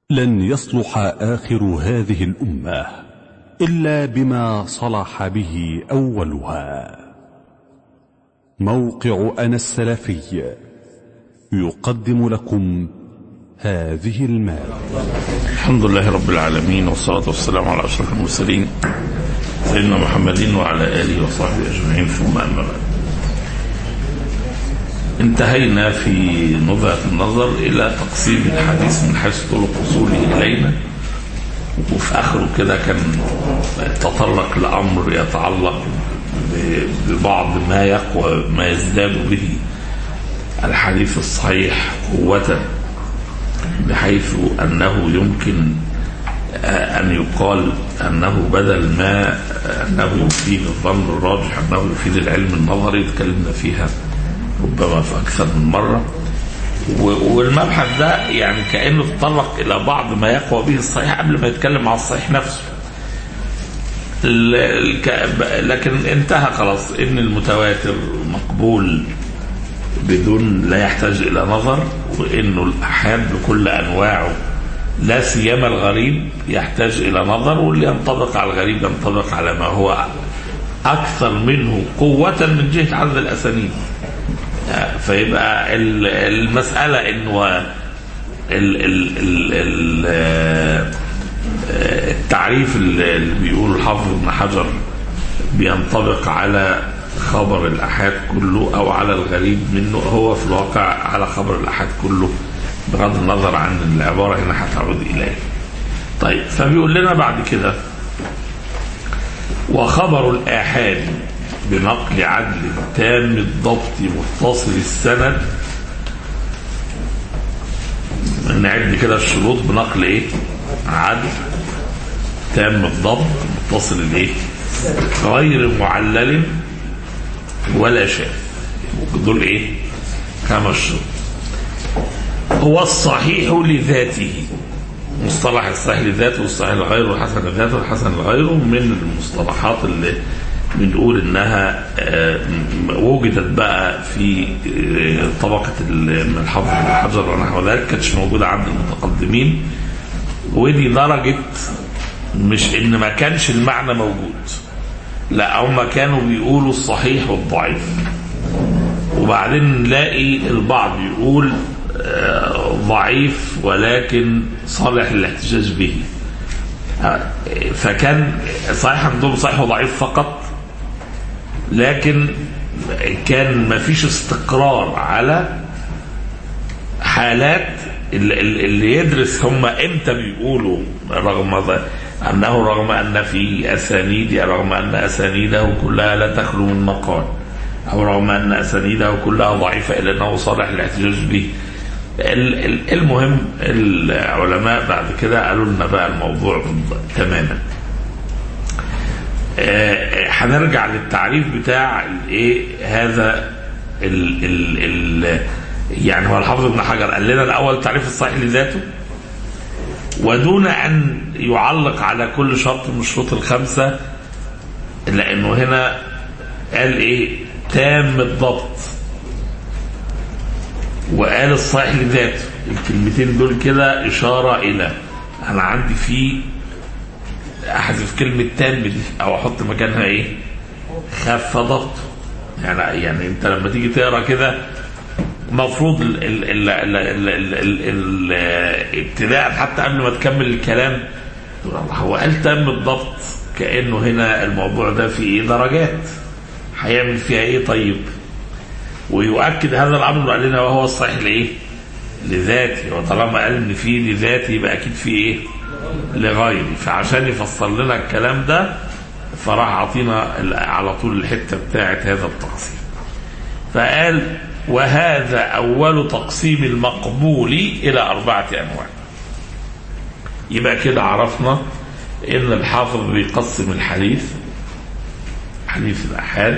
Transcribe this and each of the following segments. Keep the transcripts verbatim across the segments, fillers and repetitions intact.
لن يصلح آخر هذه الأمة إلا بما صلح به أولها. موقع أنا السلفي يقدم لكم هذه المادة. الحمد لله رب العالمين، والصلاة والسلام على أشرف المرسلين سيدنا محمد وعلى آله وصحبه أجمعين، ثم أما بعد. انتهينا في نظرة النظر إلى تقسيم الحديث من حيث طرق وصوله إلينا، وفي آخره كده كان تطرق لأمر يتعلق ببعض ما يقوى ما يزداد به الحديث الصحيح قوة، بحيث أنه يمكن أن يقال أنه بدل ما أنه يفيد الظن الراجح أنه يفيد العلم النظري. تكلمنا فيها ربما في أكثر من مرة، والمبحث ده يعني كأنه تطرق إلى بعض ما يقوى به الصحيح قبل ما يتكلم عن الصحيح نفسه، لكن انتهى خلاص إن المتواتر مقبول بدون لا يحتاج إلى نظر، وإنه الأحاد بكل أنواعه لا سيما الغريب يحتاج إلى نظر، واللي ينطبق على الغريب ينطبق على ما هو أكثر منه قوة من جهة عدد الأسانيد. فيبقى المسألة إنه التعريف اللي بيقول الحافظ ابن حجر بينطبق على خبر الأحاد كله أو على الغريب منه، هو في الواقع على خبر الأحاد كله بغض النظر عن العبارة هنا هتعود إليه. طيب، فبيقول لنا بعد كده: وخبر الآحاد بنقل عدل تام الضبط متصل السند. نعد كده الشروط: بنقل ايه؟ عدل تام الضبط متصل الايه؟ غير معلل ولا شاذ. دول ايه؟ خمس شروط. هو الصحيح لذاته، مصطلح الصحيح لذاته والصحيح لغيره والحسن لذاته والحسن لغيره من المصطلحات اللي بنقول انها وجدت بقى في طبقة الحافظ ابن حجر ونحو ذلك، كانتش موجودة عند المتقدمين، ودي درجة مش ان ما كانش المعنى موجود، لا هم كانوا بيقولوا الصحيح والضعيف، وبعدين نلاقي البعض يقول ضعيف ولكن صالح للاحتجاج به. فكان صحيح عندهم صحيح وضعيف فقط، لكن كان ما فيش استقرار على حالات اللي يدرس هم امتى بيقولوا، رغم انه رغم ان في اسانيد رغم ان اسانيده كلها لا تخلو من مقال، او رغم ان اسانيده كلها ضعيفه الا انه صالح للاحتجاج به. المهم العلماء بعد كده قالوا لنا بقى الموضوع تماما. هنرجع للتعريف بتاع ايه هذا ال ال ال يعني هو الحافظ ابن حجر قال لنا الاول تعريف الصحيح لذاته، ودون ان يعلق على كل شرط من الشروط الخمسه، لانه هنا قال ايه؟ تام الضبط، وقال الصحيح لذاته. الكلمتين دول كده اشاره الى انا عندي فيه احذف كلمه تام دي او احط مكانها ايه؟ خف ضبط. يعني يعني انت لما تيجي تقرا كده المفروض الابتداء حتى قبل ما تكمل الكلام هو قال تام الضبط، كانه هنا الموضوع ده فيه ايه؟ درجات هيعمل فيها ايه؟ طيب، ويؤكد هذا الامر قال لنا وهو الصحيح لايه؟ لذاتي. وطالما قال ان فيه لذاتي يبقى اكيد فيه ايه؟ لغيري. فعشان يفصل لنا الكلام ده فراح عطينا على طول الحته بتاعه هذا التقسيم، فقال: وهذا اول تقسيم المقبول الى اربعه انواع. يبقى كده عرفنا ان الحافظ بيقسم الحديث حديث الآحاد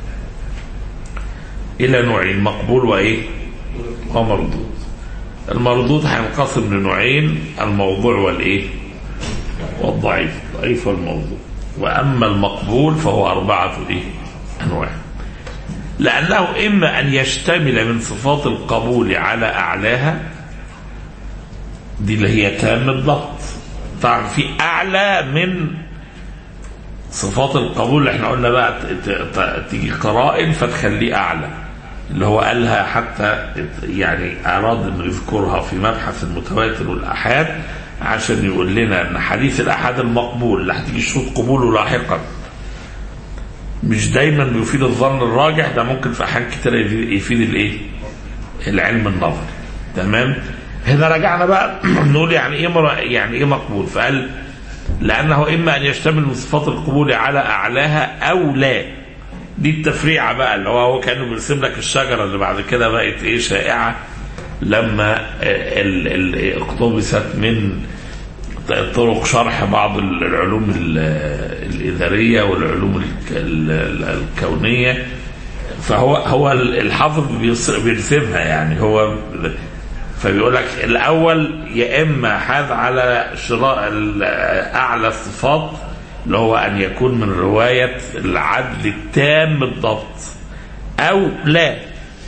الى نوعين: مقبول وايه؟ ومردود. المردود هينقسم لنوعين: الموضوع والايه؟ والضعيف، ضعيف والموضوع. واما المقبول فهو اربعه ايه؟ انواع، لانه اما ان يشتمل من صفات القبول على اعلاها، دي اللي هي تام الضبط. طبعا في اعلى من صفات القبول اللي احنا قلنا بقى تيجي قرائن فتخليه اعلى، اللي هو قالها حتى يعني اراد انه يذكرها في مبحث المتواتر والاحاد عشان يقول لنا ان حديث الاحاد المقبول اللي هتيجي شروط قبوله لاحقا مش دايما بيفيد الظن الراجح، ده ممكن في احيان كتير يفيد الايه؟ العلم النظري. تمام. هنا رجعنا بقى نقول يعني ايه يعني ايه مقبول، فقال لانه اما ان يشتمل من صفات القبول على اعلاها او لا. دي التفريعه بقى اللي هو هو كانه بيرسم لك الشجره اللي بعد كده بقت ايه شائعه لما اقتبست من طرق شرح بعض العلوم الإدارية والعلوم الكونية. فهو هو الحافظ بيرسمها يعني هو فبيقول لك الأول يا إما حاذ على شراء أعلى الصفات اللي هو أن يكون من رواية العدل التام بالضبط أو لا.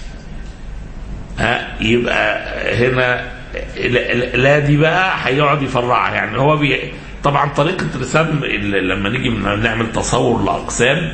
ها يبقى هنا لا دي بقى هيقعد يفرعها يعني هو بي... طبعا طريقة رسم لما نيجي نعمل تصور لأقسام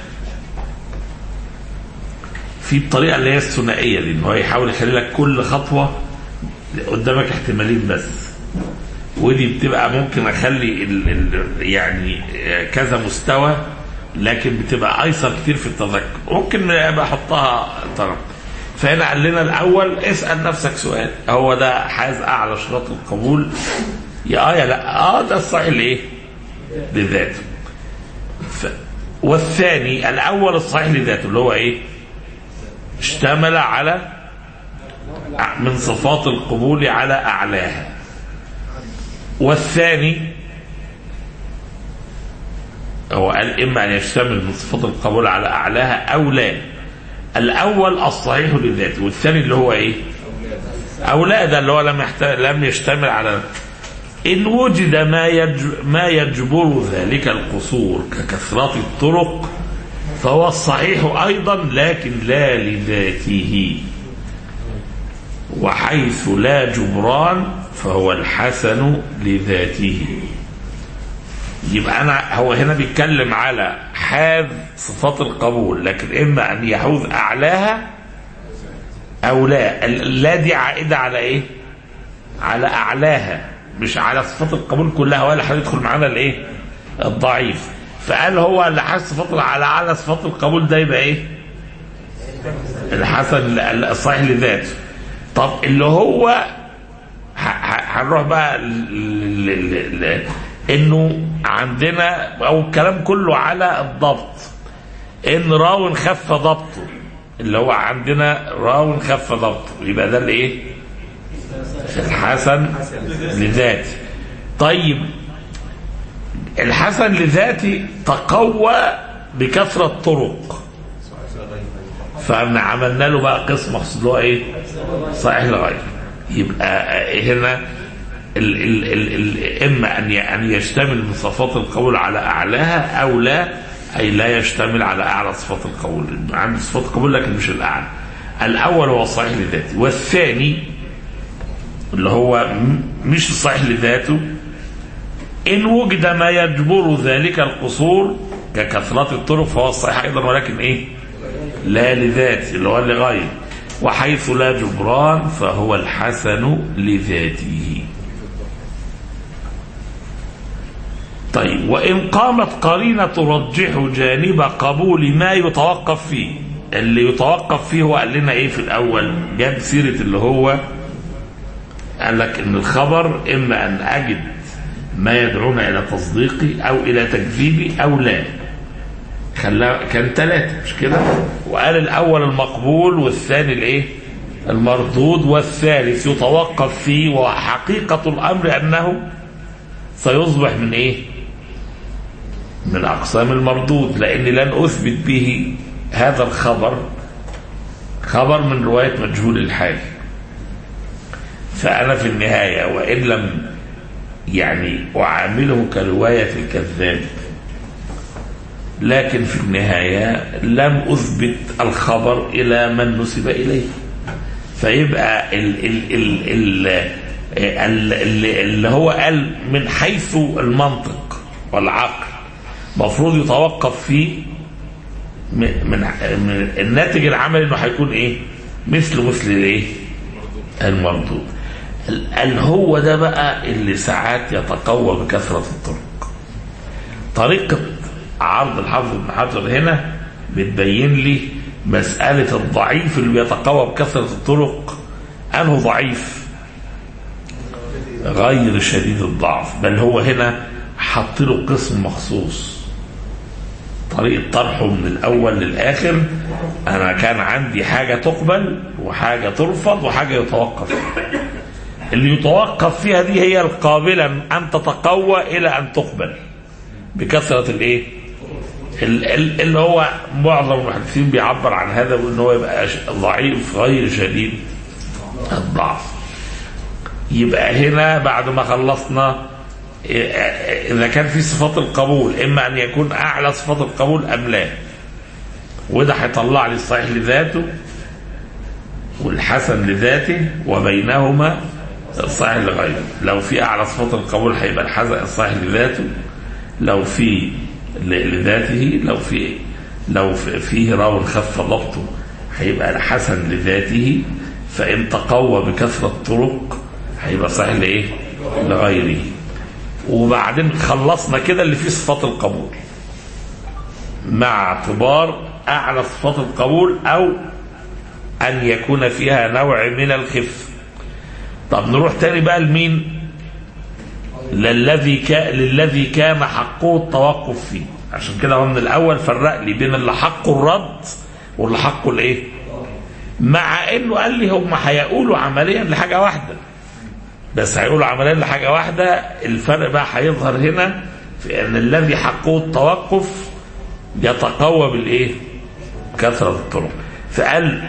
في الطريقة اللي هي الثنائية دي ان هو يحاول يخلي لك كل خطوة قدامك احتمالين بس، ودي بتبقى ممكن اخلي ال... ال... يعني كذا مستوى لكن بتبقى ايسر كتير في التذكر، ممكن ابقى احطها طرف. فهنا قال لنا الاول اسال نفسك سؤال، هو ده حاز اعلى شروط القبول يا اه يا لا؟ اه ده الصحيح لايه؟ لذاته. ف... والثاني الاول الصحيح لذاته اللي هو ايه؟ اشتمل على من صفات القبول على اعلاها. والثاني هو قال اما ان يشتمل من صفات القبول على اعلاها او لا. الاول الصحيح لذاته، والثاني اللي هو ايه؟ اولاد اللي هو لم لم يشتمل على ان وجد ما يج... ما يجبر ذلك القصور ككثرة الطرق فهو الصحيح ايضا لكن لا لذاته، وحيث لا جبران فهو الحسن لذاته. يبقى أنا هو هنا بيتكلم على حاذ صفات القبول لكن إما أن يحوذ أعلاها أو لا. لا دي عائدة على إيه؟ على أعلاها مش على صفات القبول كلها، ولا هيدخل معانا الإيه؟ الضعيف. فقال هو اللي حاذ صفات على أعلى صفات القبول ده يبقى إيه؟ الحسن الصحيح لذاته. طب اللي هو هنروح بقى ل... ل... انه عندنا او الكلام كله على الضبط، ان راو خف ضبطه اللي هو عندنا راو خف ضبطه يبقى ده الايه؟ الحسن لذاتي. طيب الحسن لذاتي تقوى بكثرة طرق، فعملنا له بقى قسم مقصود له ايه؟ صحيح لغيره. يبقى هنا ال ال ال ال اما ان ان يشتمل من صفات القبول على اعلاها او لا، اي لا يشتمل على اعلى صفات القبول، عنده صفات القبول لكن مش الاعلى. الاول هو الصحيح لذاته، والثاني اللي هو مش الصحيح لذاته ان وجد ما يجبر ذلك القصور ككثرة الطرق فهو الصحيح ايضا ولكن ايه؟ لا لذاته اللي هو لغيره. وحيث لا جبران فهو الحسن لذاته. طيب وإن قامت قرينة ترجح جانب قبول ما يتوقف فيه، اللي يتوقف فيه هو قال لنا ايه في الاول؟ جاب سيرة اللي هو قال لك ان الخبر اما ان اجد ما يدعونا الى تصديقي او الى تكذيبي او لا. خلا كان ثلاثة مش كده؟ وقال الاول المقبول والثاني الايه؟ المردود، والثالث يتوقف فيه، وحقيقة الامر انه سيصبح من ايه؟ من اقسام المردود، لاني لن اثبت به هذا الخبر خبر من رواية مجهول الحال. فانا في النهاية وان لم يعني اعامله كرواية الكذاب لكن في النهاية لم اثبت الخبر الى من نسب اليه. فيبقى ال ال ال ال اللي هو قال من حيث المنطق والعقل مفروض يتوقف فيه من, من الناتج العملي انه هيكون ايه؟ مثل مثل الايه؟ المردود. قال هو ده بقى اللي ساعات يتقوى بكثرة الطرق. طريقة عرض الحافظ ابن حجر هنا بتبين لي مسألة الضعيف اللي بيتقوى بكثرة الطرق. أنه ضعيف غير شديد الضعف، بل هو هنا حط له قسم مخصوص، طريقة طرحه من الأول للآخر. أنا كان عندي حاجة تقبل وحاجة ترفض وحاجة يتوقف. اللي يتوقف فيها دي هي القابلة أن تتقوى إلى أن تقبل بكثرة الإيه؟ اللي هو معظم المحدثين بيعبر عن هذا وإن هو يبقى ضعيف غير شديد الضعف. يبقى هنا بعد ما خلصنا إذا كان في صفات القبول إما أن يكون أعلى صفات القبول أم لا، وده هيطلع لي الصحيح لذاته والحسن لذاته وبينهما الصحيح لغيره. لو في أعلى صفات القبول هيبقى الحسن الصحيح لذاته، لو في لذاته لو في لو فيه راو خف ضبطه هيبقى الحسن لذاته. فإن تقوى بكثرة الطرق هيبقى صحيح لإيه؟ لغيره. وبعدين خلصنا كده اللي فيه صفات القبول مع اعتبار أعلى صفات القبول أو أن يكون فيها نوع من الخف. طب نروح تاني بقى لمين؟ للذي كان للذي كان حقه التوقف فيه. عشان كده هو من الأول فرق لي بين اللي حقه الرد واللي حقه الإيه؟ مع إنه قال لي هم هيقولوا عمليا لحاجة واحدة، بس هيقولوا عمليا لحاجة واحدة. الفرق بقى هيظهر هنا في أن الذي حقه التوقف يتقوى بالإيه؟ كثرة الطرق. فقال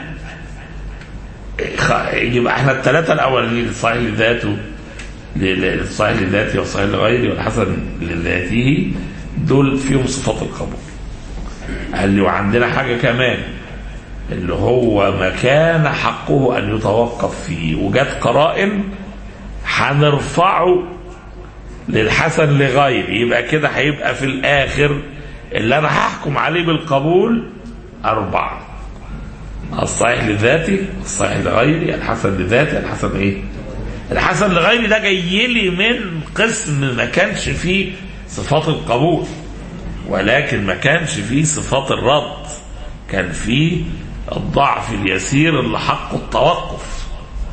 يبقى احنا الثلاثة الأولين الصحيح لذاته الصحيح لذاته والصحيح لغيره والحسن لذاته دول فيهم صفات القبول. قال لي وعندنا حاجة كمان اللي هو ما كان حقه أن يتوقف فيه وجات قرائن هنرفعه للحسن لغيره. يبقى كده هيبقى في الآخر اللي أنا هحكم عليه بالقبول أربعة: الصحيح لذاتي، الصحيح لغيري، الحسن لذاتي، الحسن إيه؟ الحسن لغيري ده جاي لي من قسم ما كانش فيه صفات القبول ولكن ما كانش فيه صفات الرد، كان فيه الضعف اليسير اللي حقه التوقف.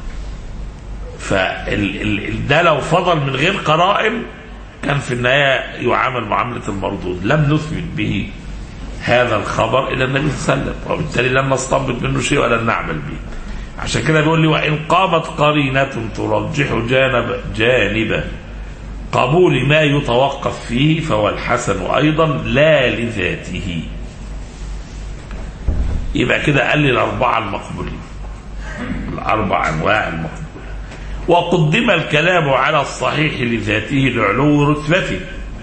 فده لو فضل من غير قرائن كان في النهاية يعامل معاملة المردود. لم نثبت به هذا الخبر إلى النبي صلى الله عليه وسلم، وبالتالي لن نستنبط منه شيء ولا نعمل به. عشان كده بيقول لي وإن قامت قرينة ترجح جانب جانب قبول ما يتوقف فيه فهو الحسن أيضا لا لذاته. يبقى كده قال لي الأربعة المقبولين، الأربع أنواع المقبولين. وقدم الكلام على الصحيح لذاته لعلو رتبته.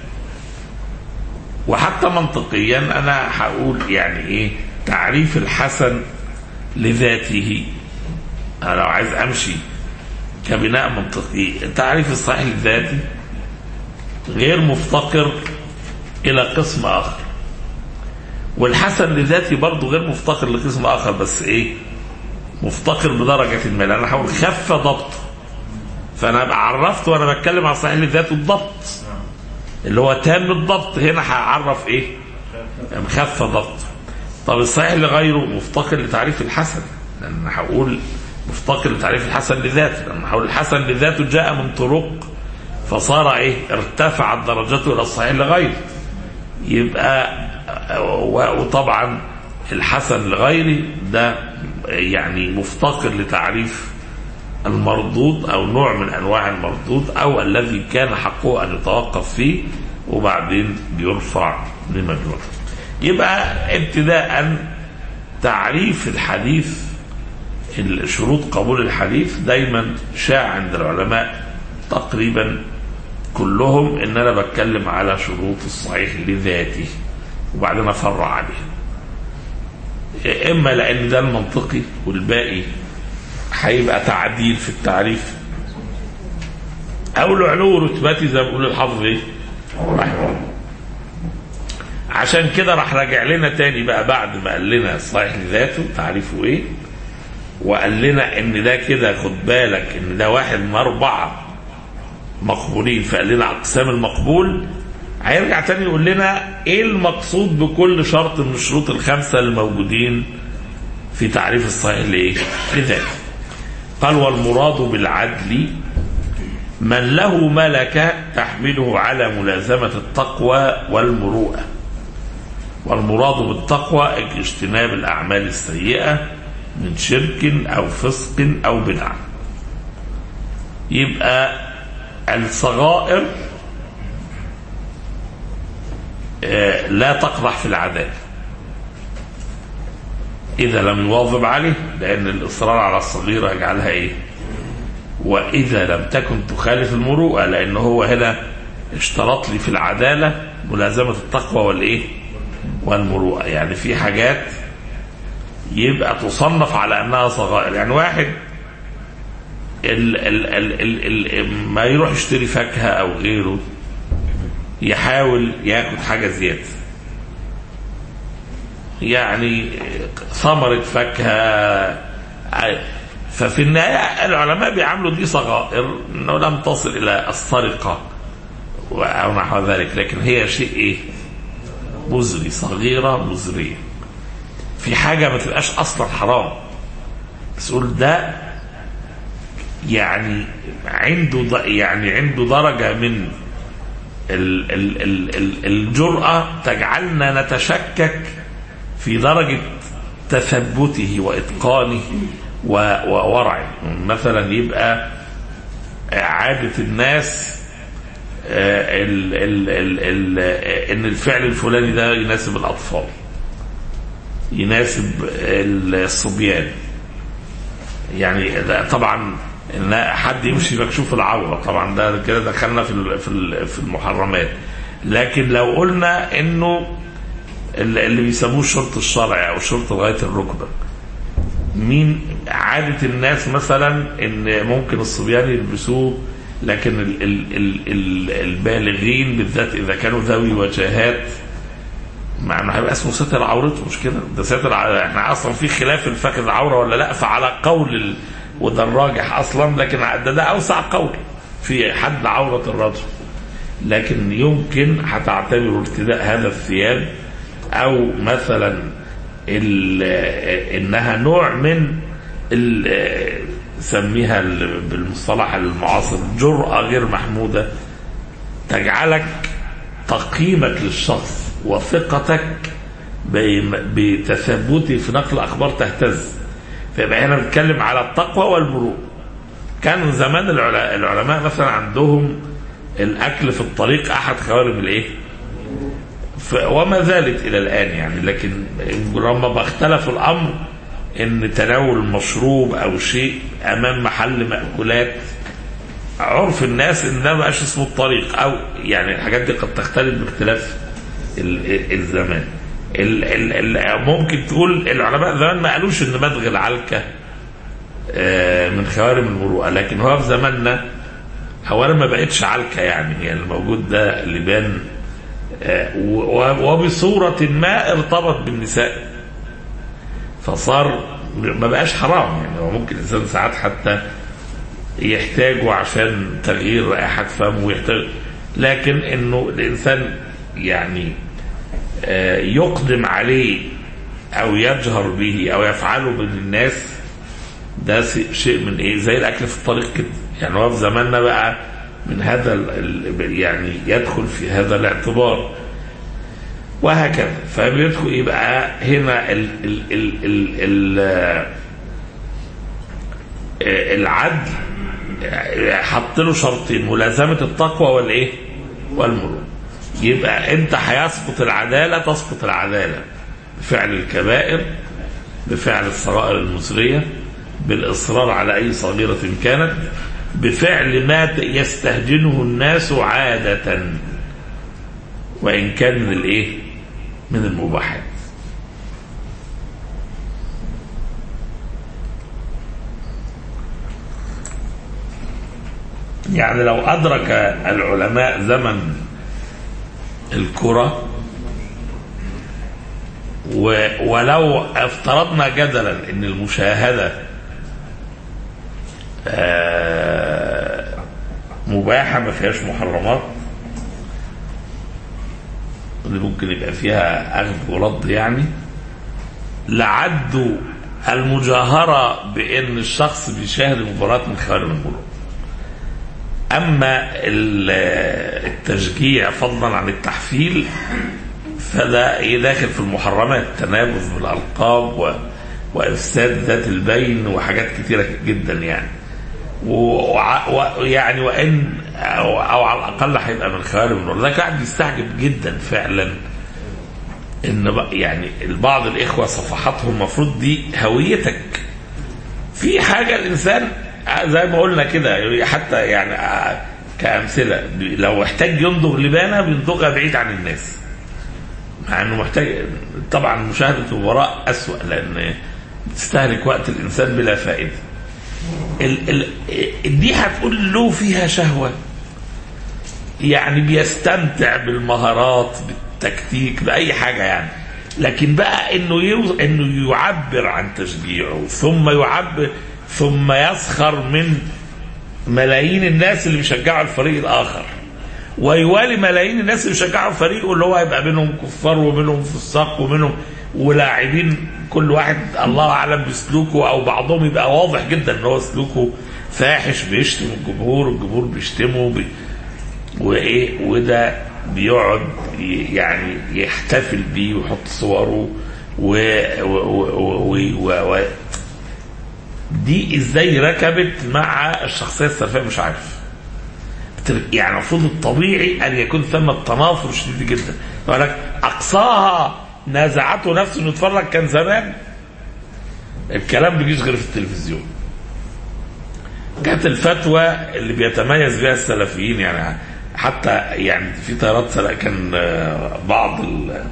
وحتى منطقيا أنا هقول يعني إيه تعريف الحسن لذاته. أنا لو عايز أمشي كبناء منطقي، تعريف الصحيح لذاته غير مفتقر إلى قسم آخر، والحسن لذاتي برضه غير مفتقر لقسم آخر، بس إيه مفتقر بدرجة ما. أنا هحاول خف ضبط، فأنا أبقى عرفت وأنا بتكلم عن الصحيح لذاته الضبط اللي هو تام الضبط. هنا هعرف إيه؟ مخف ضبط. طب الصحيح لغيره مفتقر لتعريف الحسن، لأن هقول مفتقر لتعريف الحسن لذاته، لأن هقول الحسن لذاته جاء من طرق فصار إيه؟ ارتفعت درجته إلى الصحيح لغيره. يبقى وطبعا الحسن لغيره ده يعني مفتقر لتعريف المردود أو نوع من أنواع المردود أو الذي كان حقه أن يتوقف فيه وبعدين بيرفع لمجهوله. يبقى ابتداء تعريف الحديث، شروط قبول الحديث دايما شاع عند العلماء تقريبا كلهم ان انا بتكلم على شروط الصحيح لذاته وبعدين افرع عليه، اما لان ده المنطقي والباقي هيبقى تعديل في التعريف أو لعلو رتبتي زي ما بيقول الحافظ إيه رحمه. عشان كده راح راجع لنا تاني بقى بعد ما قال لنا الصحيح لذاته تعريفه إيه، وقال لنا إن ده كده خد بالك إن ده واحد من أربعة مقبولين، فقال لنا أقسام المقبول. هيرجع تاني يقول لنا إيه المقصود بكل شرط من الشروط الخمسة الموجودين في تعريف الصحيح لإيه لذاته. قال والمراد بالعدل من له ملكة تحمله على ملازمة التقوى والمروءة. والمراد بالتقوى اجتناب الأعمال السيئة من شرك أو فسق أو بدعة. يبقى الصغائر لا تقدح في العدالة إذا لم يواظب عليه، لأن الإصرار على الصغيرة يجعلها إيه؟ وإذا لم تكن تخالف المروءة، لأنه هو هنا اشترط لي في العدالة ملازمة التقوى والإيه؟ والمروءة. يعني في حاجات يبقى تصنف على أنها صغائر. يعني واحد ال ال ال ال ال ما يروح يشتري فاكهة أو غيره يحاول ياخد حاجة زيادة، يعني ثمرة فاكهة، ففي النهاية العلماء بيعملوا دي صغائر انه لم تصل الى السرقة او نحو ذلك، لكن هي شيء ايه مزري، صغيرة مزرية في حاجة ما تبقاش اصلا حرام، بس قول ده يعني عنده يعني عنده درجة من ال ال ال ال الجرأة تجعلنا نتشكك في درجة تثبته وإتقانه وورعه. مثلا يبقى عادة الناس ال ال ال ال ان الفعل الفلاني ده يناسب الأطفال، يناسب الصبيان، يعني طبعا ان حد يمشي مكشوف العورة طبعا ده كده دخلنا في في المحرمات. لكن لو قلنا انه اللي بيسموه الشرط الشرعي او الشرط لغايه الركبه، مين عاده الناس مثلا ان ممكن الصبيان يلبسوه، لكن ال ال ال ال البالغين بالذات اذا كانوا ذوي وجهات مع انه هيبقى اسمه ستر عورته، مش كده؟ ده ستر، احنا اصلا في خلاف الفخذ عوره ولا لا، فعلى قول ال... وده الراجح اصلا، لكن ده, ده اوسع قول في حد عوره الرجل. لكن يمكن هتعتبر ارتداء هذا الثياب او مثلا انها نوع من سميها بالمصطلح المعاصر جرأة غير محمودة تجعلك تقييمك للشخص وثقتك بتثبته في نقل اخبار تهتز. فيبقى هنا بنتكلم على التقوى والبروء. كان زمان العلماء مثلا عندهم الاكل في الطريق احد خوارم الايه وما زالت الى الان يعني، لكن لما بختلف الامر ان تناول مشروب او شيء امام محل مأكولات عرف الناس ان ده ما بقاش اسمه الطريق، او يعني الحاجات دي قد تختلف باختلاف الزمان. ممكن تقول العلماء زمان ما قالوش ان مدغ العلكة من خوارم المروءة، لكن هو في زماننا اولا ما بقتش علكة، يعني هي يعني الموجود ده لبان وبصورة ما ارتبط بالنساء فصار ما بقاش حرام. يعني هو ممكن الإنسان ساعات حتى يحتاجه عشان تغيير رائحة فمه ويحتاج، لكن انه الإنسان يعني يقدم عليه او يجهر به او يفعله بين الناس ده شيء من ايه زي الاكل في الطريق كده. يعني هو في زماننا بقى من هذا يعني يدخل في هذا الاعتبار وهكذا. فبيدخل يبقى هنا ال ال ال ال ال العدل حط له شرطين، ملازمة التقوى والايه والمرور. يبقى انت هيسقط العدالة، تسقط العدالة بفعل الكبائر، بفعل الصغائر المسرية، بالإصرار على أي صغيرة كانت، بفعل ما يستهجنه الناس عادة وإن كان من الإيه من المباحات. يعني لو أدرك العلماء زمن الكرة ولو افترضنا جدلا ان المشاهدة مباحة ما فيهاش محرمات، اللي ممكن يبقى فيها أخذ ورد، يعني لعدوا المجاهرة بأن الشخص بيشاهد المباراة من خارج المباراة. أما التشجيع فضلا عن التحفيل فده داخل في المحرمات، تنابذ بالألقاب و... وإفساد ذات البين وحاجات كتيرة جدا يعني، ويعني و... وإن أو... أو على الأقل هيبقى من خوارم النور. ده قاعد يستعجب جدا فعلا إن يعني البعض الإخوة صفحاتهم المفروض دي هويتك في حاجة. الإنسان زي ما قلنا كده حتى يعني كأمثلة، لو احتاج يندغ لبانة بيندغها بعيد عن الناس، مع انه محتاج. طبعا مشاهدة المباراة أسوأ لأن بتستهلك وقت الإنسان بلا فائدة. ال ال دي هتقول له فيها شهوة، يعني بيستمتع بالمهارات بالتكتيك بأي حاجة يعني، لكن بقى انه يو... انه يعبر عن تشجيعه ثم يعبر ثم يسخر من ملايين الناس اللي بيشجعوا الفريق الآخر، ويوالي ملايين الناس اللي بيشجعوا فريقه اللي هو هيبقى منهم كفار ومنهم فساق ومنهم ولاعبين كل واحد الله أعلم بسلوكه، أو بعضهم يبقى واضح جدا ان هو سلوكه فاحش بيشتم الجمهور، الجمهور بيشتمه بي... وإيه وده بيقعد يعني يحتفل بيه ويحط صوره و... و... و... و... و... دي ازاي ركبت مع الشخصية السلفية مش عارف. يعني المفروض الطبيعي ان يكون ثم التنافر شديد جدا، ولكن اقصاها نازعته نفسه انه يتفرج. كان زمان الكلام بيجيش غير في التلفزيون. كانت الفتوى اللي بيتميز بها السلفيين يعني، حتى يعني في تيارات كان بعض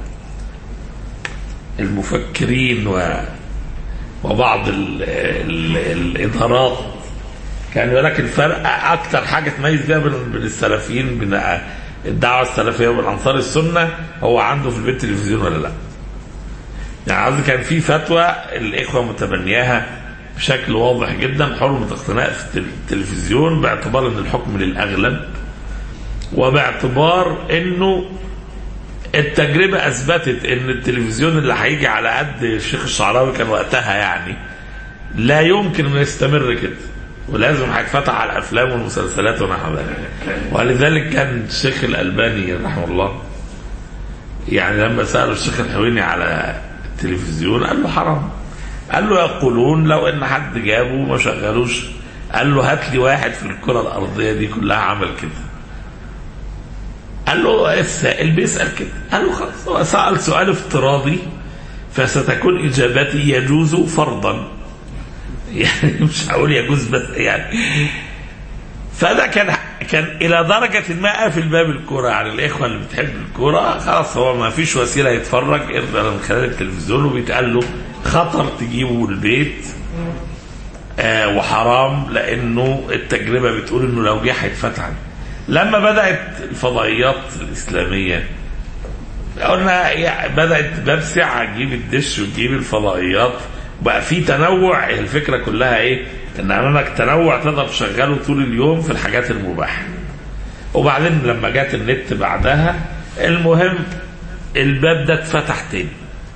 المفكرين و وبعض ال ال الإدارات كان يقول لك الفرق أكتر حاجة تميز بها بين السلفيين بين الدعوة السلفية والأنصار السنة هو عنده في البيت تلفزيون ولا لا. يعني قصدي كان في فتوى الإخوة متبنياها بشكل واضح جدا، حرمة اقتناء في التلفزيون باعتبار أن الحكم للأغلب، وباعتبار أنه التجربة أثبتت أن التلفزيون اللي هيجي على قد الشيخ الشعراوي كان وقتها يعني لا يمكن أن يستمر كده، ولازم هيتفتح على الأفلام والمسلسلات ونحو ذلك. ولذلك كان الشيخ الألباني رحمه الله يعني لما سألوا الشيخ الحويني على التلفزيون قال له حرام. قال له يقولون لو ان حد جابه وما شغلوش، قال له هات لي واحد في الكرة الأرضية دي كلها عمل كده. قال له السائل بيسأل كده. قال له خلاص هو سأل سؤال افتراضي فستكون إجابتي يجوز فرضا، يعني مش هقول يجوز بس يعني. فده كان كان إلى درجة ما قافل باب الكرة على الإخوة اللي بتحب الكرة. خلاص هو ما فيش وسيلة يتفرج إلا من خلال التلفزيون، وبيتقال له خطر تجيبه البيت آه وحرام لأنه التجربة بتقول إنه لو جه هيتفتح. لما بدأت الفضائيات الإسلامية قلنا يعني بدأت باب سعة تجيب الدش وتجيب الفضائيات، بقى في تنوع. الفكرة كلها ايه؟ ان امامك تنوع تقدر تشغله طول اليوم في الحاجات المباحة. وبعدين لما جات النت بعدها المهم الباب ده اتفتح تاني،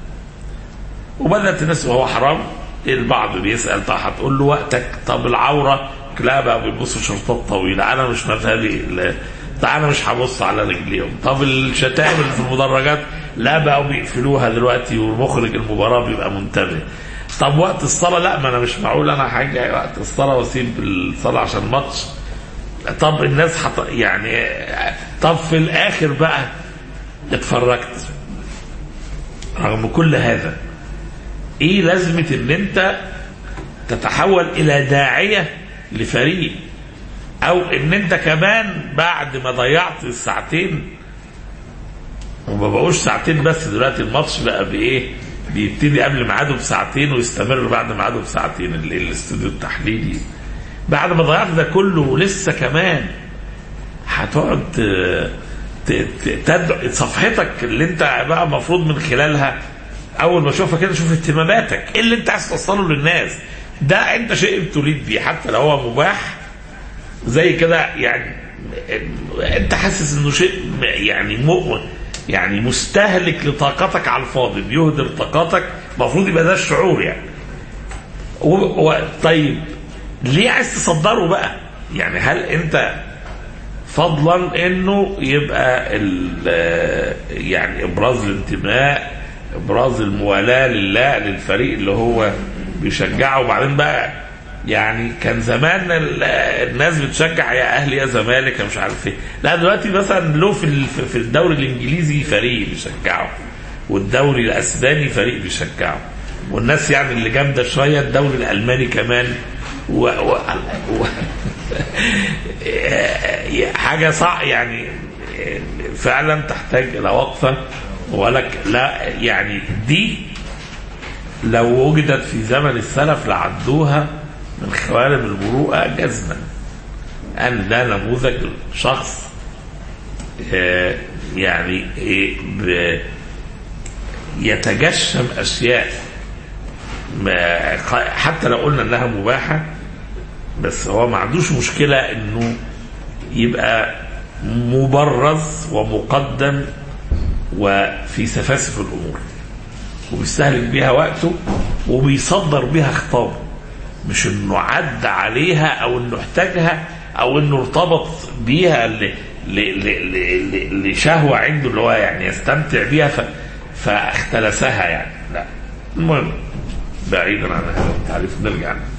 وبدأت الناس وهو حرام. البعض بيسأل طب هتقول له وقتك، طب العورة لا بقى بيبصوا شرطات طويلة، انا مش مذهبي، ده انا مش هبص على رجليهم. طب الشتائم اللي في المدرجات لا بقوا بيقفلوها دلوقتي ومخرج المباراة بيبقى منتبه. طب وقت الصلاة لا، ما انا مش معقول انا حاجة وقت الصلاة واسيب الصلاة عشان ماتش. طب الناس حط يعني، طب في الاخر بقى اتفرجت. رغم كل هذا ايه لازمة ان انت تتحول الى داعية لفريق، او ان انت كمان بعد ما ضيعت الساعتين، وما بقوش ساعتين بس دلوقتي الماتش بقى بايه، بيبتدي قبل ميعاده بساعتين ويستمر بعد ميعاده بساعتين. الاستوديو التحليلي بعد ما ضيعت ده كله لسه كمان هتقعد تدعو صفحتك اللي انت بقى المفروض من خلالها اول ما اشوفها كده شوف اهتماماتك ايه اللي انت عايز توصله للناس. ده انت شيء ابتليت بيه حتى لو هو مباح زي كده، يعني انت حاسس انه شيء يعني مؤمن يعني مستهلك لطاقتك على الفاضي، بيهدر طاقتك، المفروض يبقى ده الشعور يعني. طيب ليه عايز تصدره بقى؟ يعني هل انت فضلا انه يبقى يعني ابراز الانتماء، ابراز الموالاه لله للفريق اللي هو بيشجعه، وبعدين بقى يعني كان زمان الناس بتشجع يا اهلي يا زمالك مش عارف ايه، لا دلوقتي مثلا له في في الدوري الانجليزي فريق بيشجعه، والدوري الاسباني فريق بيشجعه، والناس يعني اللي جامده شويه الدوري الالماني كمان و... و... و... حاجه صح يعني فعلا تحتاج الى وقفه. ولك لا يعني دي لو وجدت في زمن السلف لعدوها من خوارم المروءه جزما، ان ده نموذج شخص يعني يتجشم اشياء حتى لو قلنا انها مباحه، بس هو ما عندوش مشكله انه يبقى مبرز ومقدم وفي سفاسف الامور، وبيستهلك بيها وقته وبيصدر بيها خطابه، مش انه عد عليها او انه احتاجها او انه ارتبط بيها ل... ل... ل... لشهوه عنده اللي هو يعني يستمتع بيها ف... فاختلسها يعني. لا المهم بعيدا عن هذا التعريف نرجع له.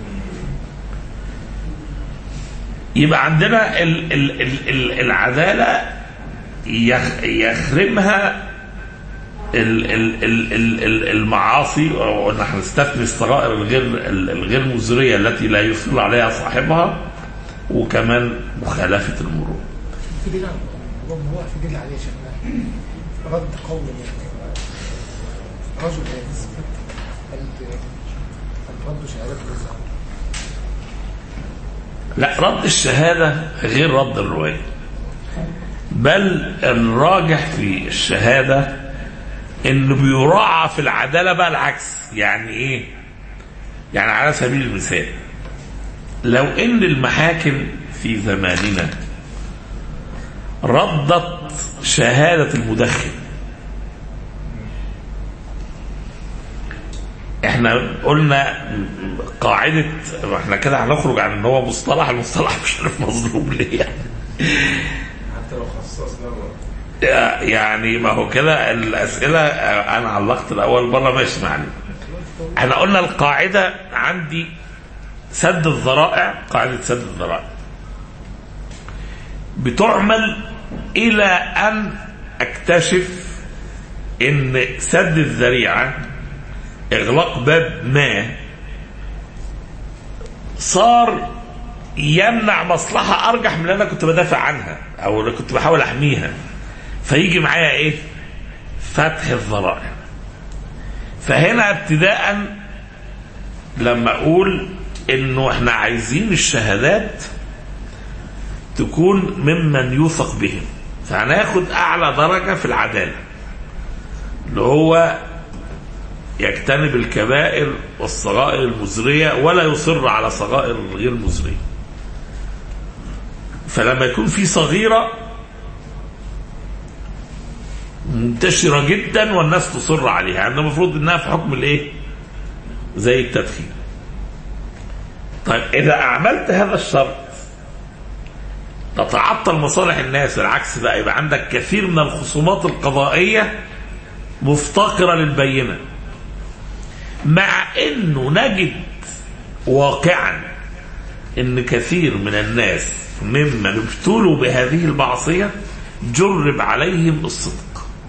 يبقى عندنا ال... ال... ال... العداله يخ... يخرمها ال ال ال ال المعاصي، ونحن نستثني الصغائر الغير الغير مزريه التي لا يصر عليها صاحبها، وكمان مخالفه المرور. في دليل هو في دليل عليه شيخنا رد قول رجل يثبت رد شهادته بالزهر. لا رد الشهاده غير رد الروايه، بل الراجح في الشهاده انه بيراعى في العداله بقى العكس. يعني ايه؟ يعني على سبيل المثال لو ان المحاكم في زماننا ردت شهاده المدخن، احنا قلنا قاعده، احنا كده هنخرج عن ان هو مصطلح، المصطلح مش عارف مظلوم ليه يعني حتى لو خصصنا يعني ما هو كده الأسئلة. أنا علقت الأول مرة ماشي معني. احنا قلنا القاعدة عندي سد الذرائع، قاعدة سد الذرائع بتعمل إلى أن أكتشف إن سد الذريعة إغلاق باب ما صار يمنع مصلحة أرجح من اللي أنا كنت بدافع عنها أو اللي كنت بحاول أحميها، فيجي معايا ايه؟ فتح الذرائع. فهنا ابتداء لما اقول انه احنا عايزين الشهادات تكون ممن يوثق بهم، فهناخد اعلى درجة في العدالة اللي هو يجتنب الكبائر والصغائر المزرية ولا يصر على صغائر غير مزرية. فلما يكون في صغيرة منتشرة جدا والناس تصر عليها، يعني المفروض انها في حكم الايه؟ زي التدخين. طيب اذا اعملت هذا الشرط تتعطل مصالح الناس، العكس بقى يبقى عندك كثير من الخصومات القضائية مفتقرة للبينة، مع انه نجد واقعا ان كثير من الناس ممن ابتلوا بهذه المعصية جرب عليهم الصدق،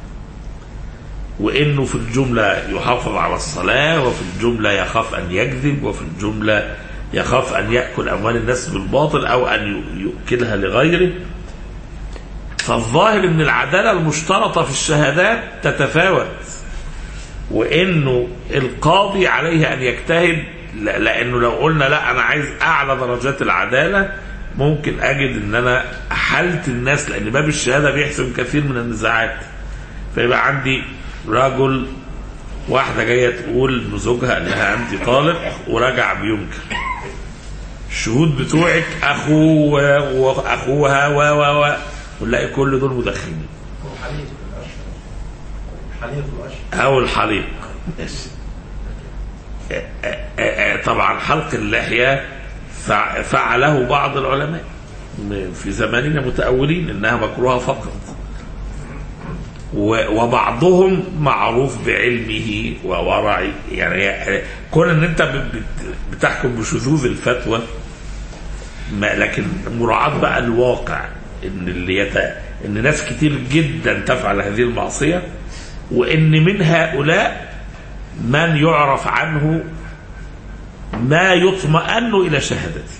وانه في الجملة يحافظ على الصلاة، وفي الجملة يخاف ان يكذب، وفي الجملة يخاف ان يأكل اموال الناس بالباطل او ان يؤكلها لغيره. فالظاهر ان العدالة المشترطة في الشهادات تتفاوت، وانه القاضي عليه ان يجتهد لانه لو قلنا لا انا عايز اعلى درجات العداله ممكن اجد ان انا احلت الناس، لان باب الشهاده بيحسم كثير من النزاعات. فيبقى عندي رجل، واحده جايه تقول ان زوجها قال لها انت طالق ورجع بينكر، الشهود بتوعك اخوه واخوها و و و ونلاقي كل دول مدخنين او الحليق. طبعا حلق اللحيه فعله بعض العلماء في زماننا متأولين انها مكروهه فقط، وبعضهم معروف بعلمه وورعه. يعني كون ان انت بتحكم بشذوذ الفتوى، لكن مراعاة بقى الواقع ان اللي يت... ان ناس كتير جدا تفعل هذه المعصيه، وان من هؤلاء من يعرف عنه ما يطمئن الى شهادته.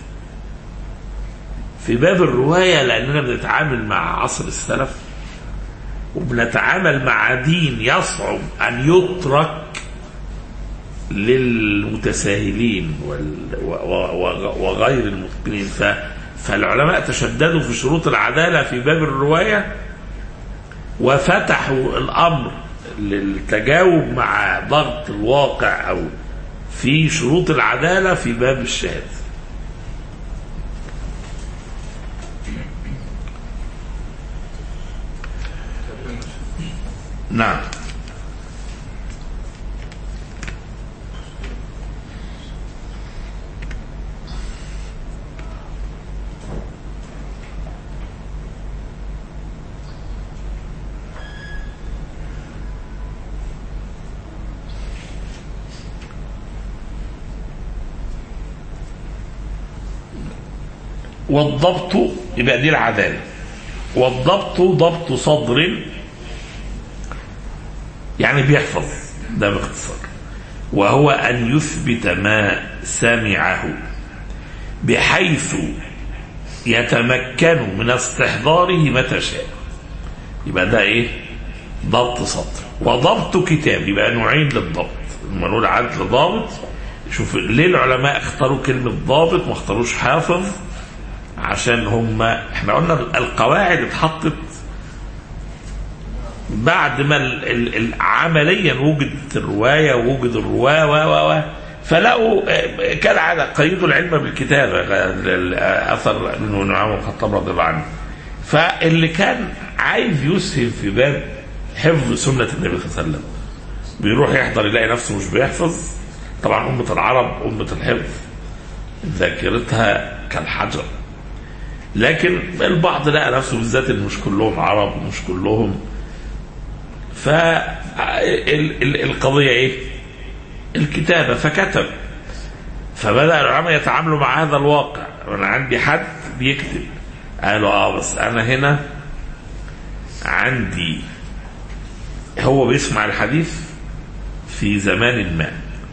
في باب الروايه لاننا بنتعامل مع عصر السلف وبنتعامل مع دين يصعب ان يترك للمتساهلين وغير المتقنين، فالعلماء تشددوا في شروط العداله في باب الروايه وفتحوا الامر للتجاوب مع ضغط الواقع او في شروط العداله في باب الشهاده. نعم. والضبط يبقى دي العدالة. والضبط ضبط صدر، يعني بيحفظ، ده باختصار، وهو أن يثبت ما سمعه بحيث يتمكن من استحضاره متى شاء. يبقى ده ايه؟ ضبط صدر. وضبط كتاب، يبقى نوعين للضبط. لما نقول عدل ضابط، شوف ليه العلماء اختاروا كلمة ضابط ما اختاروش حافظ؟ عشان هم احنا قلنا القواعد اتحطت بعد ما عمليا وجدت الروايه ووجد الرواه و و فلقوا كالعاده قيدوا العلم بالكتابه، اثر من نعيم بن الخطاب رضي الله عنه. فاللي كان عايز يسهم في باب حفظ سنه النبي صلى الله عليه وسلم بيروح يحضر يلاقي نفسه مش بيحفظ. طبعا امه العرب امه الحفظ ذاكرتها كالحجر، لكن البعض لقى نفسه بالذات ان مش كلهم عرب ومش كلهم. فالقضيه ايه؟ الكتابه. فكتب، فبدا العلماء يتعاملوا مع هذا الواقع. انا عندي حد بيكتب، قالوا اه بس انا هنا عندي هو بيسمع الحديث في زمان ما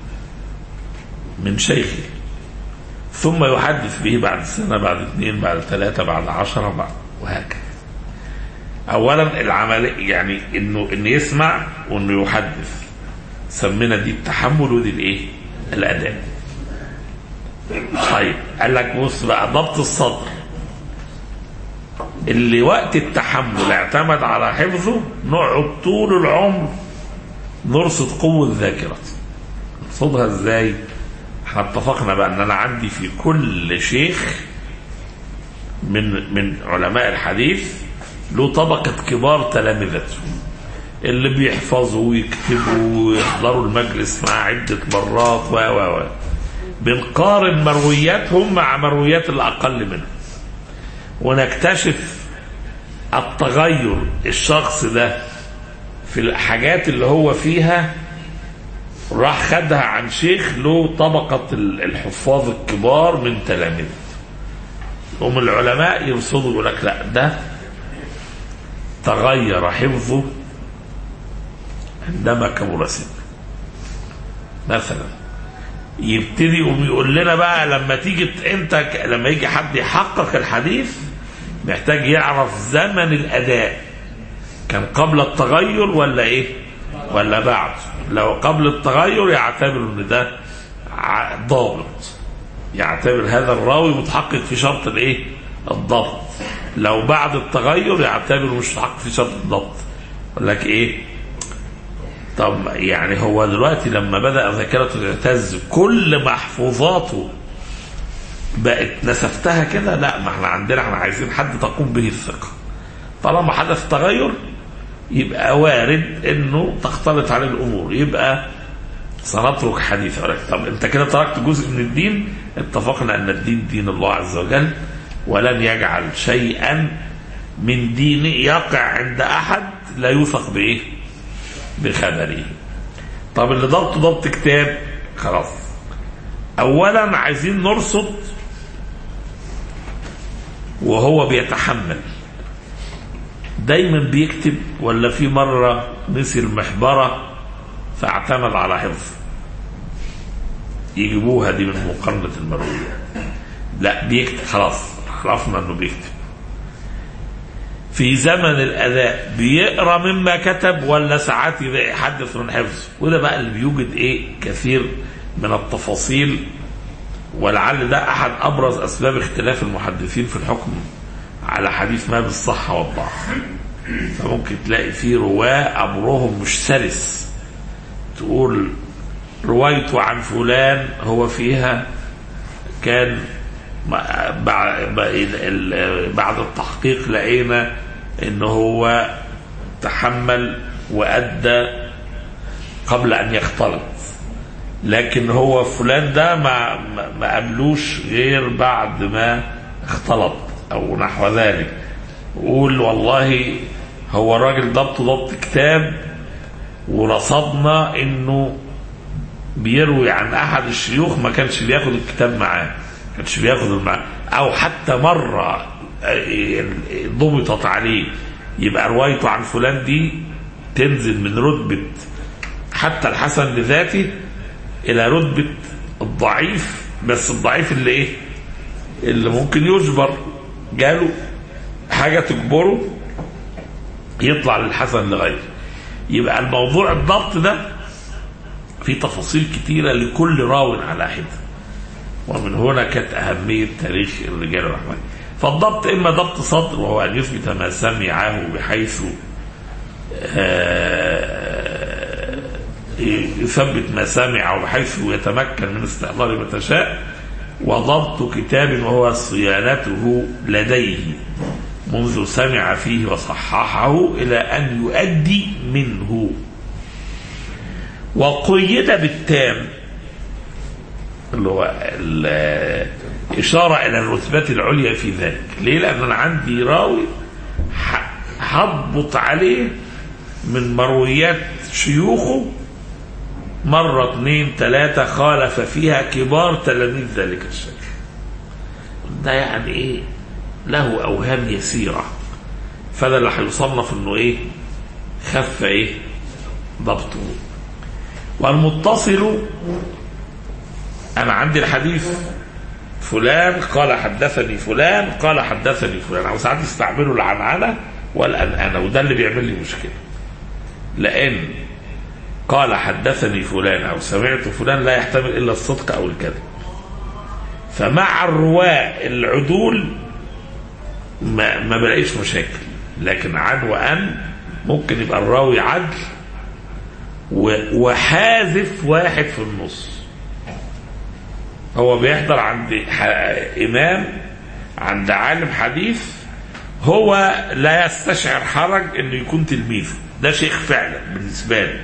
من شيخه، ثم يحدث به بعد سنة، بعد اثنين، بعد ثلاثة، بعد عشرة، بعد وهكذا. أولا العمل يعني إنه إنه يسمع وإنه يحدث، سمينا دي التحمل ودي الإيه؟ الأداء. طيب قال لك بص بقى، ضبط الصدر اللي وقت التحمل اعتمد على حفظه نقعد طول العمر نرصد قوة ذاكرة. نرصدها ازاي؟ احنا اتفقنا بقى ان انا عندي في كل شيخ من من علماء الحديث له طبقة كبار تلامذته اللي بيحفظوا ويكتبوا ويحضروا المجلس مع عدة مرات و و و بنقارن مروياتهم مع مرويات الأقل منهم ونكتشف التغير الشخص ده في الحاجات اللي هو فيها راح خدها عن شيخ له طبقة الحفاظ الكبار من تلاميذه. هم العلماء يرصدوا يقول لك لا ده تغير حفظه عندما كبر سنه مثلا. يبتدي يقول لنا بقى لما تيجي انت لما يجي حد يحقق الحديث محتاج يعرف زمن الاداء كان قبل التغير ولا ايه ولا بعد. لو قبل التغير يعتبر ان ده ضابط، يعتبر هذا الراوي متحقق في شرط الايه؟ الضبط. لو بعد التغير يعتبر مش متحقق في شرط الضبط. يقول لك ايه؟ طب يعني هو دلوقتي لما بدأ ذاكرته تعتز كل محفوظاته بقت نسفتها كده؟ لا، ما احنا عندنا احنا عايزين حد تقوم به الثقة. طالما حدث تغير يبقى وارد انه تختلط عليه الامور، يبقى سنترك حديث. طب انت كده تركت جزء من الدين. اتفقنا ان الدين دين الله عز وجل، ولن يجعل شيئا من دينه يقع عند احد لا يوثق بايه؟ بخبره. طب اللي ضبط ضبط كتاب خلاص. اولا عايزين نرصد وهو بيتحمل دايما بيكتب، ولا في مرة نسي المحبرة فاعتمد على حفظ. يجيبوها دي من مقارنة المروية. لا، بيكتب خلاص، عرفنا انه بيكتب. في زمن الاداء بيقرا مما كتب، ولا ساعات يحدث من حفظه. وده بقى اللي بيوجد ايه؟ كثير من التفاصيل، ولعل ده احد ابرز اسباب اختلاف المحدثين في الحكم على حديث ما بالصحة والضعف. فممكن تلاقي فيه رواه امرهم مش سلس، تقول روايته عن فلان هو فيها كان بعد التحقيق لقينا ان هو تحمل وادى قبل ان يختلط، لكن هو فلان ده ما ما قبلوش غير بعد ما اختلط او نحو ذلك. قول والله هو الراجل ضبط ضبط كتاب، ورصدنا انه بيروي عن احد الشيوخ ما كانش بياخد الكتاب معاه، ما كانش بياخد معاه، او حتى مره ضبطت عليه. يبقى روايته عن فلان دي تنزل من رتبه حتى الحسن لذاته الى رتبه الضعيف، بس الضعيف اللي ايه؟ اللي ممكن يجبر، جاله حاجه تجبره يطلع للحسن لغيره. يبقى الموضوع الضبط ده في تفاصيل كتيرة لكل راو على حدة، ومن هنا كانت أهمية تاريخ الرجال الرحمن. فالضبط إما ضبط صدر وهو أن يثبت ما سمعه بحيث يثبت ما سمعه بحيث يتمكن من استحضار ما تشاء، وضبط كتاب وهو صيانته لديه منذ سمع فيه وصححه إلى أن يؤدي منه. وقيد بالتام اللي هو الإشارة إلى الرتبات العليا في ذلك. ليه؟ لأن أنا عندي راوي هضبط عليه من مرويات شيوخه مرة اثنين ثلاثة خالف فيها كبار تلاميذ ذلك الشيخ. ده يعني إيه؟ له أوهام يسيرة، فده اللي هيصنف إنه إيه؟ خف إيه؟ ضبطه. والمتصل أنا عندي الحديث فلان قال حدثني فلان قال حدثني فلان، أو ساعات يستعملوا العنعنة والأنأنة، وده اللي بيعمل لي مشكلة. لأن قال حدثني فلان أو سمعت فلان لا يحتمل إلا الصدق أو الكذب. فمع الرواة العدول ما, ما بلاقيش مشاكل، لكن عن وأن ممكن يبقى الراوي عدل وحاذف واحد في النص. هو بيحضر عند إمام، عند عالم حديث، هو لا يستشعر حرج انه يكون تلميذه، ده شيخ فعلا بالنسبة له.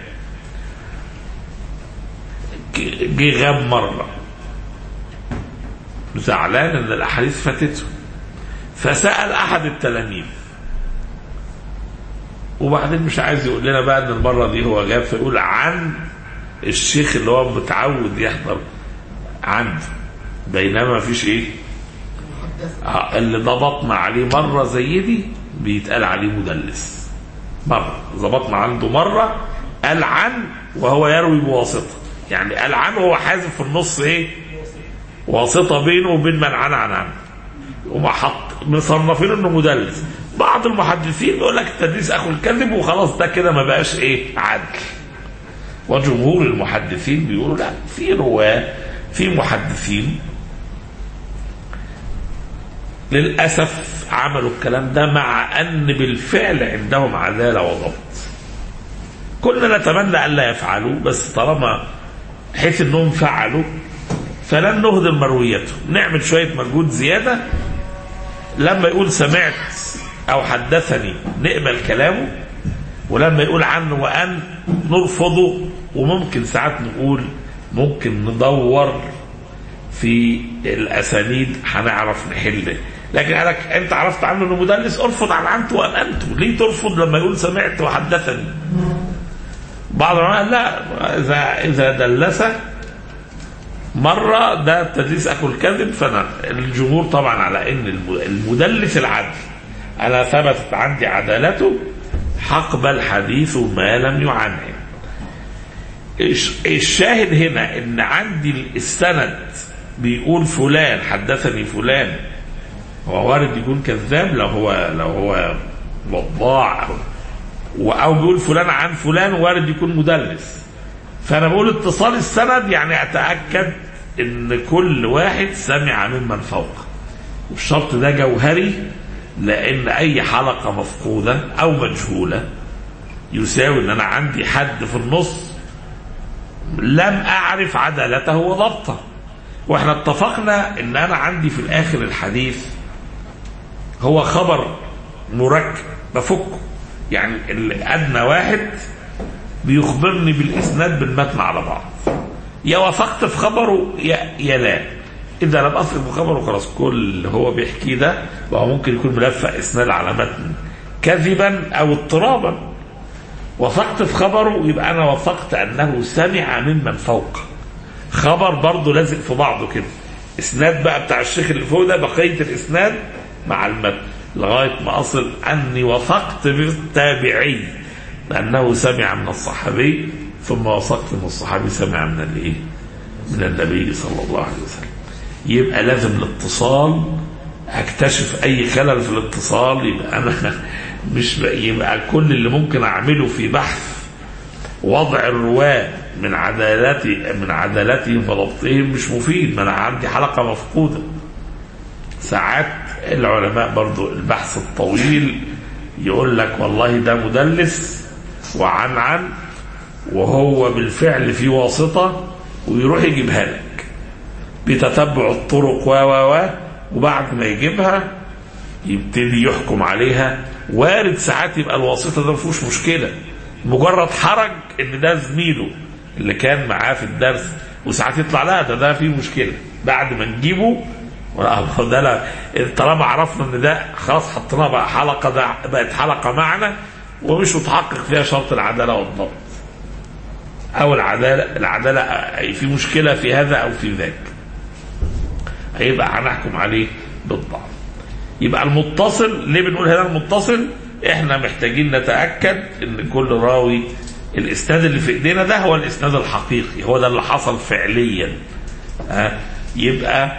جه غاب مرة زعلان ان الاحاديث فاتته، فسأل احد التلاميذ، وبعدين مش عايز يقول لنا بقى ان المرة دي هو غاب، فيقول عن الشيخ اللي هو متعود يحضر عنده، بينما ما فيش ايه آه اللي ضبطنا عليه مرة زي دي بيتقال عليه مدلس. مرة ضبطنا عنده مرة قال عن وهو يروي بواسطة، يعني قال عن وهو حازف في النص ايه واسطة بينه وبين من عن عن عن وما حط مصنفين انه مدلس. بعض المحدثين يقول لك التدليس اخو الكذب وخلاص، ده كده ما بقاش ايه عدل. وجمهور المحدثين بيقولوا لا، في رواه في محدثين للأسف عملوا الكلام ده مع أن بالفعل عندهم عدالة وضبط. كنا نتمنى أن لا يفعلوا، بس طالما حيث أنهم فعلوا فلن نهدر مرويته، نعمل شوية مجهود زيادة. لما يقول سمعت أو حدثني نقبل كلامه، ولما يقول عنه وأن نرفضه. وممكن ساعات نقول ممكن ندور في الأسانيد هنعرف نحله. لكن قالك أنت عرفت عنه إنه مدلس، ارفض عن عنته وأن أنتم. ليه ترفض لما يقول سمعت وحدثني؟ بعض العلماء لا، إذا إذا دلس مرة ده تدليس أكل كذب. فأنا الجمهور طبعا على إن المدلس العدل أنا ثبتت عندي عدالته هقبل حديثه ما لم يعنعن. الشاهد هنا إن عندي السند بيقول فلان حدثني فلان، هو وارد يكون كذاب لو هو لو هو وضاع، أو بيقول فلان عن فلان وارد يكون مدلس. فأنا بقول اتصال السند يعني أتأكد إن كل واحد سمع ممن فوق، والشرط ده جوهري، لأن أي حلقة مفقودة أو مجهولة يساوي إن أنا عندي حد في النص لم أعرف عدالته وضبطه. وإحنا اتفقنا إن أنا عندي في الآخر الحديث هو خبر مركب بفكه، يعني أدنى واحد بيخبرني بالإسناد بالمتن على بعض، يا وافقت في خبره يا, يا لا. إذا لم أثق في خبره خلاص كل اللي هو بيحكيه ده وهو ممكن يكون ملفق إسناد على متن كذبا أو اضطرابا. وافقت في خبره يبقى أنا وافقت أنه سمع ممن فوق. خبر برضه لازق في بعضه كده، إسناد بقى بتاع الشيخ اللي فوق ده بقية الإسناد مع المتن لغاية ما أصل أني وافقت بالتابعي لأنه سمع من الصحابي، ثم وثقت من الصحابي سمع من الايه؟ من النبي صلى الله عليه وسلم. يبقى لازم الاتصال، اكتشف اي خلل في الاتصال يبقى انا مش يبقى كل اللي ممكن اعمله في بحث وضع الرواه من عدالتي من عدالتهم وضبطهم مش مفيد، ما انا عندي حلقه مفقوده. ساعات العلماء برضو البحث الطويل يقول لك والله ده مدلس وعن عن وهو بالفعل في واسطة، ويروح يجيبها لك بتتبع الطرق و و و وبعد ما يجيبها يبتدي يحكم عليها. وارد ساعات يبقى الواسطة ده مفيهوش مشكلة، مجرد حرج ان ده زميله اللي كان معاه في الدرس، وساعات يطلع لا ده ده فيه مشكلة بعد ما نجيبه. ده لا، طالما عرفنا ان ده خلاص حطيناه بقى حلقة، ده بقت حلقة معنا ومش متحقق فيها شرط العدالة والضبط أو العدالة العدالة في مشكلة في هذا أو في ذاك، هيبقى هنحكم عليه بالضبط. يبقى المتصل ليه بنقول هذا المتصل؟ احنا محتاجين نتأكد ان كل راوي الاسناد اللي في ايدينا ده هو الاسناد الحقيقي، هو ده اللي حصل فعليا. ها يبقى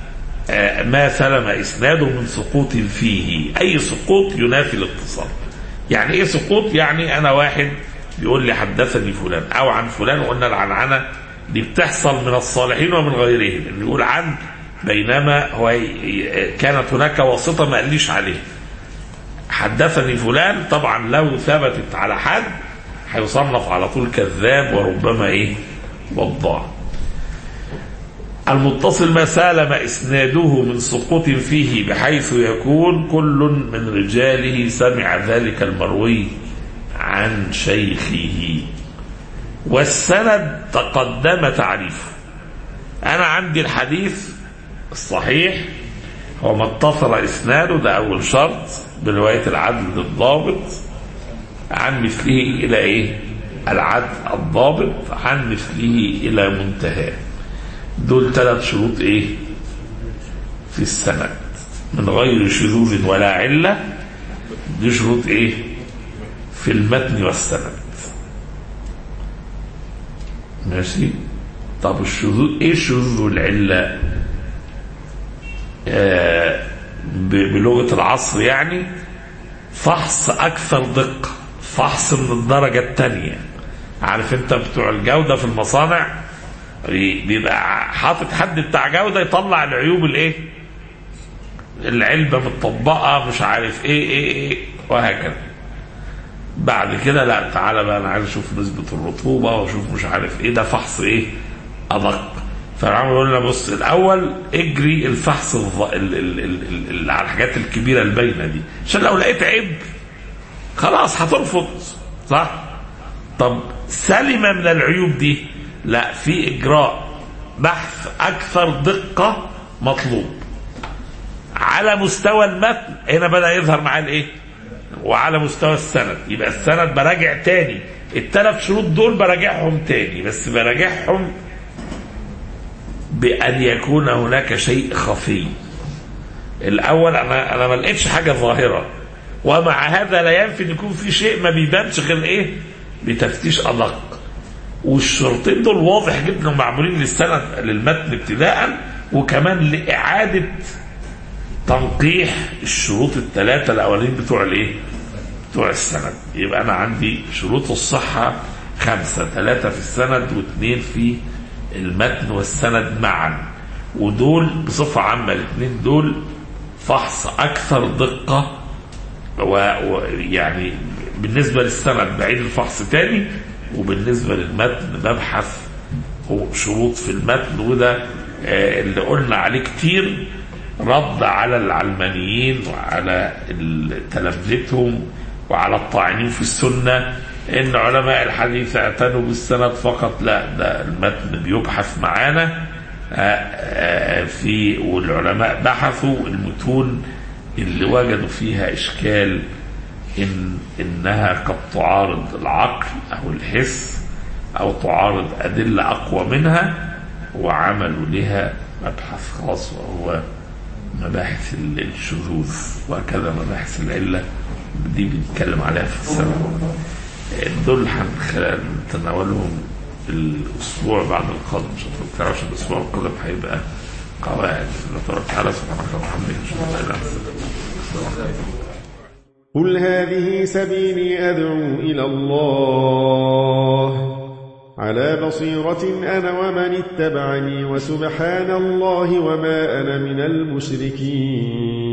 ما سلم اسناده من سقوط فيه. اي سقوط ينافي الاتصال. يعني ايه سقوط؟ يعني انا واحد بيقول لي حدثني فلان او عن فلان، وقلنا العنعنه دي بتحصل من الصالحين ومن غيرهم، انه يقول عن بينما هو كانت هناك واسطه ما قاليش عليه. حدثني فلان طبعا لو ثبتت على حد هيصنف على طول كذاب وربما ايه وضاع. المتصل ما سالم اسناده من سقوط فيه بحيث يكون كل من رجاله سمع ذلك المروي عن شيخه. والسند تقدم تعريفه. انا عندي الحديث الصحيح هو ما اتصل اسناده، ده اول شرط، بروايه العدل الضابط عن مثله الى ايه؟ العدل الضابط عن مثله الى منتهى. دول ثلاث شروط ايه في السند من غير شذوذ ولا عله. دي شروط ايه في المتن والسند. ماشي. طب الشذوذ ايه؟ الشذوذ والعله آه بلغه العصر يعني فحص اكثر دقه، فحص من الدرجه الثانيه. عارف انت بتوع الجوده في المصانع بيبقى حاطط حد بتاع جودة يطلع العيوب الايه، العلبة متطبقة مش عارف ايه ايه ايه وهكذا. بعد كده لا تعالى بقى انا عايز اشوف نسبة الرطوبة واشوف مش عارف ايه، ده فحص ايه ادق. فالعمل يقول لنا بص الاول اجري الفحص على الحاجات الكبيرة الباينة دي، عشان لو لقيت عيب خلاص هترفض صح. طب سلمة من العيوب دي، لا في اجراء بحث اكثر دقة مطلوب على مستوى المتن. هنا بدأ يظهر معاه الايه، وعلى مستوى السند. يبقى السند براجع تاني الثلاث شروط دول، براجعهم تاني بس براجعهم بأن يكون هناك شيء خفي. الأول أنا أنا ما لقيتش حاجة ظاهرة، ومع هذا لا ينفي أن يكون في شيء ما بيبانش غير إيه، بتفتيش أدق. والشرطين دول واضح جدا معمولين للسند للمتن ابتداء، وكمان لإعادة تنقيح الشروط الثلاثة الأولين بتوع الإيه؟ بتوع السند. يبقى أنا عندي شروط الصحة خمسة، ثلاثة في السند واثنين في المتن والسند معا، ودول بصفة عامة الاثنين دول فحص أكثر دقة. ويعني بالنسبة للسند بعيد الفحص تاني، وبالنسبة للمتن ببحث شروط في المتن. وده اللي قلنا عليه كتير، رد على العلمانيين وعلى تلامذتهم وعلى الطاعنين في السنة ان علماء الحديث اعتنوا بالسند فقط. لا، ده المتن بيبحث معانا في، والعلماء بحثوا المتون اللي وجدوا فيها اشكال إن إنها قد تعارض العقل أو الحس أو تعارض أدلة أقوى منها، وعملوا لها مبحث خاص وهو مباحث الشذوذ، وكذا مباحث العلة دي بنتكلم عليها في السنة. دول هنتناولهم الأسبوع بعد القادم إن شاء الله. تعرفش الأسبوع القادم هيبقى قواعد. نترك تعالى سبحانك وبحمدك أشهد أن لا إله إلا أنت. قل هذه سبيلي أدعو إلى الله على بصيرة أنا ومن اتبعني، وسبحان الله وما أنا من المشركين.